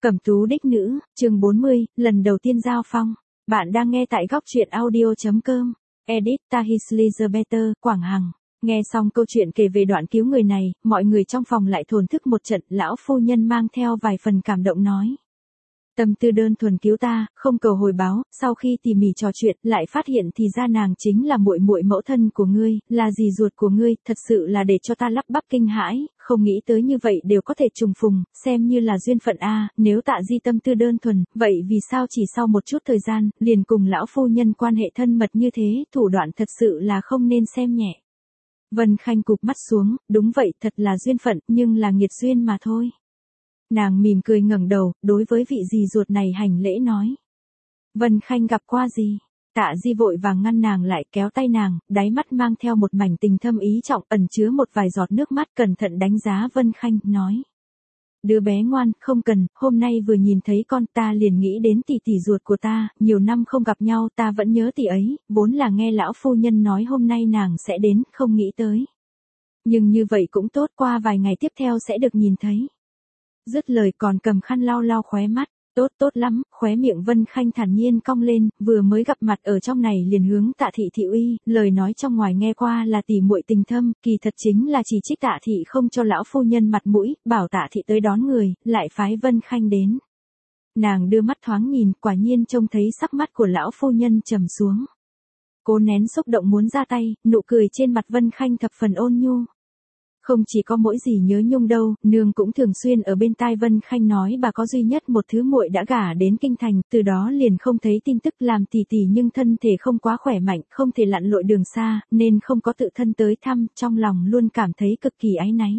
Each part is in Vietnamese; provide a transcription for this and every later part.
Cẩm tú đích nữ, chương 40, lần đầu tiên giao phong. Bạn đang nghe tại góc truyện audio.com. Edit Tahis Elizabeth, Quảng Hằng. Nghe xong câu chuyện kể về đoạn cứu người này, mọi người trong phòng lại thổn thức một trận. Lão phu nhân mang theo vài phần cảm động nói. Tâm tư đơn thuần cứu ta, không cầu hồi báo. Sau khi tỉ mỉ trò chuyện, lại phát hiện thì ra nàng chính là muội muội mẫu thân của ngươi, là dì ruột của ngươi. Thật sự là để cho ta lắp bắp kinh hãi, không nghĩ tới như vậy đều có thể trùng phùng, xem như là duyên phận a. Nếu Tạ Di tâm tư đơn thuần, vậy vì sao chỉ sau một chút thời gian, liền cùng lão phu nhân quan hệ thân mật như thế, thủ đoạn thật sự là không nên xem nhẹ. Vân Khanh cụp mắt xuống, đúng vậy, thật là duyên phận, nhưng là nghiệt duyên mà thôi. Nàng mỉm cười ngẩng đầu, đối với vị dì ruột này hành lễ nói. Vân Khanh gặp qua gì? Tạ Di vội vàng ngăn nàng lại, kéo tay nàng, đáy mắt mang theo một mảnh tình thâm ý trọng, ẩn chứa một vài giọt nước mắt, cẩn thận đánh giá Vân Khanh, nói. Đứa bé ngoan, không cần, hôm nay vừa nhìn thấy con ta liền nghĩ đến tỷ tỷ ruột của ta, nhiều năm không gặp nhau ta vẫn nhớ tỷ ấy, vốn là nghe lão phu nhân nói hôm nay nàng sẽ đến, không nghĩ tới. Nhưng như vậy cũng tốt, qua vài ngày tiếp theo sẽ được nhìn thấy. Dứt lời còn cầm khăn lau lau khóe mắt, tốt lắm, khóe miệng Vân Khanh thản nhiên cong lên, vừa mới gặp mặt ở trong này liền hướng Tạ Thị thị uy, lời nói trong ngoài nghe qua là tỉ muội tình thâm, kỳ thật chính là chỉ trích Tạ Thị không cho lão phu nhân mặt mũi, bảo Tạ Thị tới đón người, lại phái Vân Khanh đến. Nàng đưa mắt thoáng nhìn, quả nhiên trông thấy sắc mắt của lão phu nhân trầm xuống. Cố nén xúc động muốn ra tay, nụ cười trên mặt Vân Khanh thập phần ôn nhu. Không chỉ có mỗi gì nhớ nhung đâu, nương cũng thường xuyên ở bên tai Vân Khanh nói bà có duy nhất một thứ muội đã gả đến kinh thành, từ đó liền không thấy tin tức, làm tỷ tỷ nhưng thân thể không quá khỏe mạnh, không thể lặn lội đường xa, nên không có tự thân tới thăm, trong lòng luôn cảm thấy cực kỳ áy náy.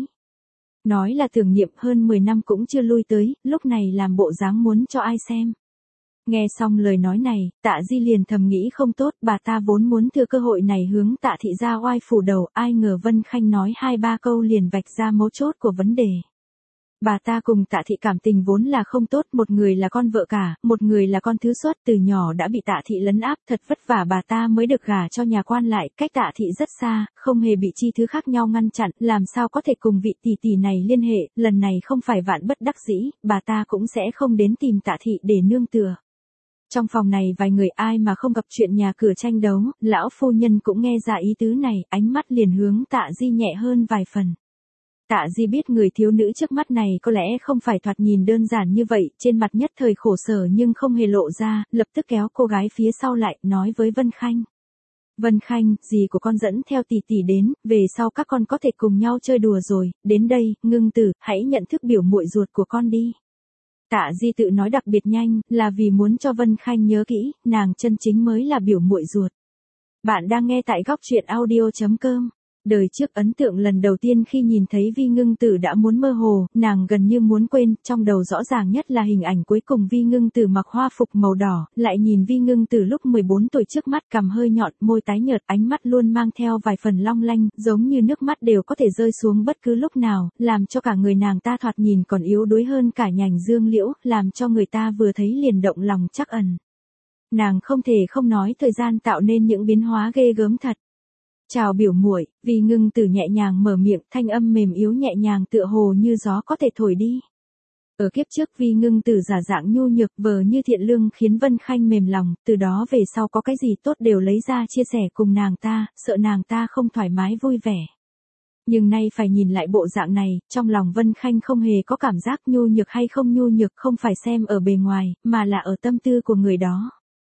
Nói là tưởng niệm, hơn 10 năm cũng chưa lui tới, lúc này làm bộ dáng muốn cho ai xem. Nghe xong lời nói này, Tạ Di liền thầm nghĩ không tốt, bà ta vốn muốn thừa cơ hội này hướng Tạ Thị ra oai phủ đầu, ai ngờ Vân Khanh nói 2-3 câu liền vạch ra mấu chốt của vấn đề. Bà ta cùng Tạ Thị cảm tình vốn là không tốt, một người là con vợ cả, một người là con thứ xuất, từ nhỏ đã bị Tạ Thị lấn áp, thật vất vả bà ta mới được gả cho nhà quan lại, cách Tạ Thị rất xa, không hề bị chi thứ khác nhau ngăn chặn, làm sao có thể cùng vị tỷ tỷ này liên hệ, lần này không phải vạn bất đắc dĩ, bà ta cũng sẽ không đến tìm Tạ Thị để nương tựa. Trong phòng này vài người ai mà không gặp chuyện nhà cửa tranh đấu, lão phu nhân cũng nghe ra ý tứ này, ánh mắt liền hướng Tạ Di nhẹ hơn vài phần. Tạ Di biết người thiếu nữ trước mắt này có lẽ không phải thoạt nhìn đơn giản như vậy, trên mặt nhất thời khổ sở nhưng không hề lộ ra, lập tức kéo cô gái phía sau lại, nói với Vân Khanh. Vân Khanh, dì của con dẫn theo tỷ tỷ đến, về sau các con có thể cùng nhau chơi đùa rồi, đến đây, Ngưng Tử, hãy nhận thức biểu muội ruột của con đi. Tạ Di tự nói đặc biệt nhanh, là vì muốn cho Vân Khanh nhớ kỹ, nàng chân chính mới là biểu muội ruột. Bạn đang nghe tại góc truyện audio.com. Đời trước ấn tượng lần đầu tiên khi nhìn thấy Vi Ngưng Tử đã muốn mơ hồ, nàng gần như muốn quên, trong đầu rõ ràng nhất là hình ảnh cuối cùng Vi Ngưng Tử mặc hoa phục màu đỏ, lại nhìn Vi Ngưng Tử lúc 14 tuổi trước mắt, cằm hơi nhọn, môi tái nhợt, ánh mắt luôn mang theo vài phần long lanh, giống như nước mắt đều có thể rơi xuống bất cứ lúc nào, làm cho cả người nàng ta thoạt nhìn còn yếu đuối hơn cả nhành dương liễu, làm cho người ta vừa thấy liền động lòng trắc ẩn. Nàng không thể không nói thời gian tạo nên những biến hóa ghê gớm thật. Chào biểu muội, Vi Ngưng Tử nhẹ nhàng mở miệng, thanh âm mềm yếu nhẹ nhàng tựa hồ như gió có thể thổi đi. Ở kiếp trước Vi Ngưng Tử giả dạng nhu nhược vờ như thiện lương khiến Vân Khanh mềm lòng, từ đó về sau có cái gì tốt đều lấy ra chia sẻ cùng nàng ta, sợ nàng ta không thoải mái vui vẻ. Nhưng nay phải nhìn lại bộ dạng này, trong lòng Vân Khanh không hề có cảm giác nhu nhược hay không nhu nhược, không phải xem ở bề ngoài, mà là ở tâm tư của người đó.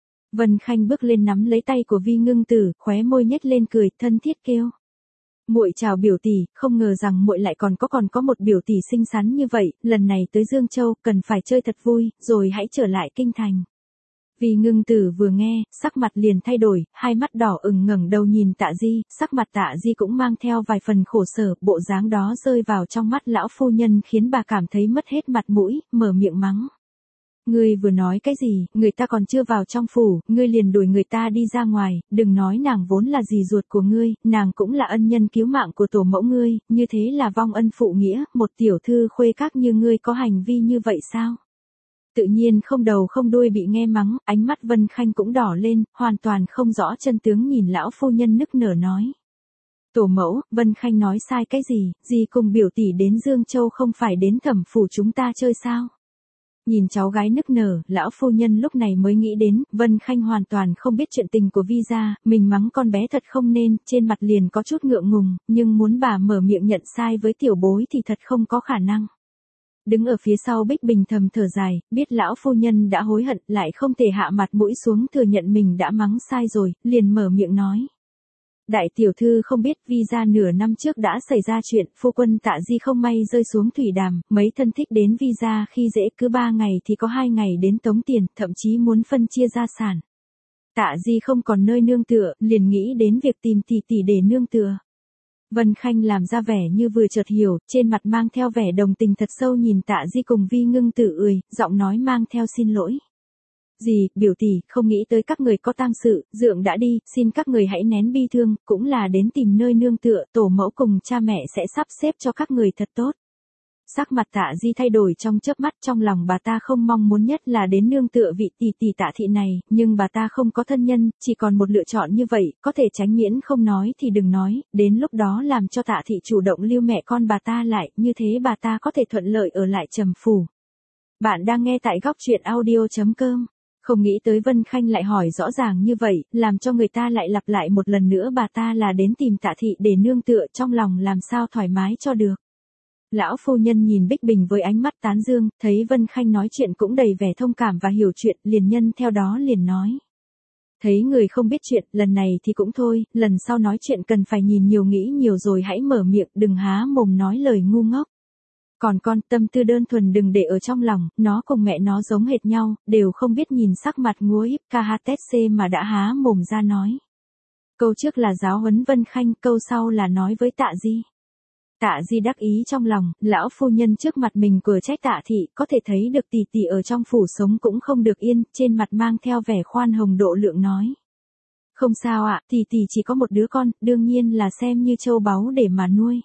Vân Khanh bước lên nắm lấy tay của Vi Ngưng Tử, khóe môi nhếch lên cười, thân thiết kêu. Muội chào biểu tỷ, không ngờ rằng muội lại còn có một biểu tỷ xinh xắn như vậy, lần này tới Dương Châu, cần phải chơi thật vui, rồi hãy trở lại kinh thành. Vi Ngưng Tử vừa nghe, sắc mặt liền thay đổi, hai mắt đỏ ửng ngẩng đầu nhìn Tạ Di, sắc mặt Tạ Di cũng mang theo vài phần khổ sở, bộ dáng đó rơi vào trong mắt lão phu nhân khiến bà cảm thấy mất hết mặt mũi, mở miệng mắng. Ngươi vừa nói cái gì, người ta còn chưa vào trong phủ, ngươi liền đuổi người ta đi ra ngoài, đừng nói nàng vốn là dì ruột của ngươi, nàng cũng là ân nhân cứu mạng của tổ mẫu ngươi, như thế là vong ân phụ nghĩa, một tiểu thư khuê các như ngươi có hành vi như vậy sao? Tự nhiên không đầu không đuôi bị nghe mắng, ánh mắt Vân Khanh cũng đỏ lên, hoàn toàn không rõ chân tướng nhìn lão phu nhân nức nở nói. Tổ mẫu, Vân Khanh nói sai cái gì, dì cùng biểu tỷ đến Dương Châu không phải đến Thẩm phủ chúng ta chơi sao? Nhìn cháu gái nức nở, lão phu nhân lúc này mới nghĩ đến, Vân Khanh hoàn toàn không biết chuyện tình của Visa, mình mắng con bé thật không nên, trên mặt liền có chút ngượng ngùng, nhưng muốn bà mở miệng nhận sai với tiểu bối thì thật không có khả năng. Đứng ở phía sau Bích Bình thầm thở dài, biết lão phu nhân đã hối hận, lại không thể hạ mặt mũi xuống thừa nhận mình đã mắng sai rồi, liền mở miệng nói. Đại tiểu thư không biết Visa nửa năm trước đã xảy ra chuyện, phu quân Tạ Di không may rơi xuống thủy đàm, mấy thân thích đến Visa khi dễ cứ 3 ngày thì có 2 ngày đến tống tiền, thậm chí muốn phân chia gia sản. Tạ Di không còn nơi nương tựa, liền nghĩ đến việc tìm tỷ tỷ để nương tựa. Vân Khanh làm ra vẻ như vừa chợt hiểu, trên mặt mang theo vẻ đồng tình thật sâu nhìn Tạ Di cùng Vi Ngưng Tử giọng nói mang theo xin lỗi. Dì, biểu tỷ, không nghĩ tới các người có tang sự, dượng đã đi, xin các người hãy nén bi thương, cũng là đến tìm nơi nương tựa, tổ mẫu cùng cha mẹ sẽ sắp xếp cho các người thật tốt. Sắc mặt Tạ Di thay đổi trong chớp mắt, trong lòng bà ta không mong muốn nhất là đến nương tựa vị tỷ tỷ Tạ thị này, nhưng bà ta không có thân nhân, chỉ còn một lựa chọn như vậy, có thể tránh miễn không nói thì đừng nói, đến lúc đó làm cho Tạ thị chủ động lưu mẹ con bà ta lại, như thế bà ta có thể thuận lợi ở lại Trầm Phủ. Bạn đang nghe tại góc truyện audio.com. Không nghĩ tới Vân Khanh lại hỏi rõ ràng như vậy, làm cho người ta lại lặp lại một lần nữa bà ta là đến tìm Tạ thị để nương tựa, trong lòng làm sao thoải mái cho được. Lão phu nhân nhìn Bích Bình với ánh mắt tán dương, thấy Vân Khanh nói chuyện cũng đầy vẻ thông cảm và hiểu chuyện, liền nhân theo đó liền nói. Thấy người không biết chuyện, lần này thì cũng thôi, lần sau nói chuyện cần phải nhìn nhiều nghĩ nhiều rồi hãy mở miệng, đừng há mồm nói lời ngu ngốc. Còn con, tâm tư đơn thuần đừng để ở trong lòng, nó cùng mẹ nó giống hệt nhau, đều không biết nhìn sắc mặt ngúa íp KHTC mà đã há mồm ra nói. Câu trước là giáo huấn Vân Khanh, câu sau là nói với Tạ Di. Tạ Di đắc ý trong lòng, lão phu nhân trước mặt mình cửa trách Tạ thị, có thể thấy được tỷ tỷ ở trong phủ sống cũng không được yên, trên mặt mang theo vẻ khoan hồng độ lượng nói. Không sao ạ, tỷ tỷ chỉ có một đứa con, đương nhiên là xem như châu báu để mà nuôi.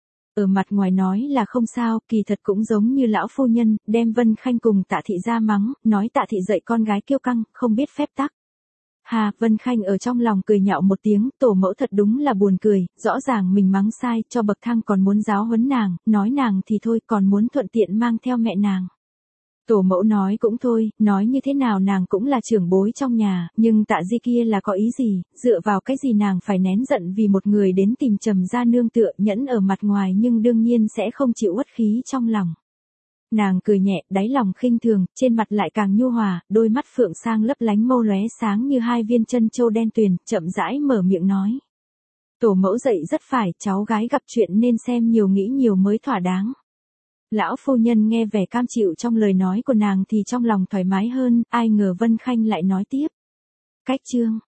Ở mặt ngoài nói là không sao, kỳ thật cũng giống như lão phu nhân, đem Vân Khanh cùng Tạ thị ra mắng, nói Tạ thị dạy con gái kiêu căng, không biết phép tắc. Hà, Vân Khanh ở trong lòng cười nhạo một tiếng, tổ mẫu thật đúng là buồn cười, rõ ràng mình mắng sai, cho bậc thang còn muốn giáo huấn nàng, nói nàng thì thôi, còn muốn thuận tiện mang theo mẹ nàng. Tổ mẫu nói cũng thôi, nói như thế nào nàng cũng là trưởng bối trong nhà, nhưng Tạ Di kia là có ý gì, dựa vào cái gì nàng phải nén giận vì một người đến tìm Trầm gia nương tựa, nhẫn ở mặt ngoài nhưng đương nhiên sẽ không chịu uất khí trong lòng. Nàng cười nhẹ, đáy lòng khinh thường, trên mặt lại càng nhu hòa, đôi mắt phượng sang lấp lánh mâu lóe sáng như hai viên chân châu đen tuyền, chậm rãi mở miệng nói. Tổ mẫu dạy rất phải, cháu gái gặp chuyện nên xem nhiều nghĩ nhiều mới thỏa đáng. Lão phu nhân nghe vẻ cam chịu trong lời nói của nàng thì trong lòng thoải mái hơn, ai ngờ Vân Khanh lại nói tiếp. Cách chương.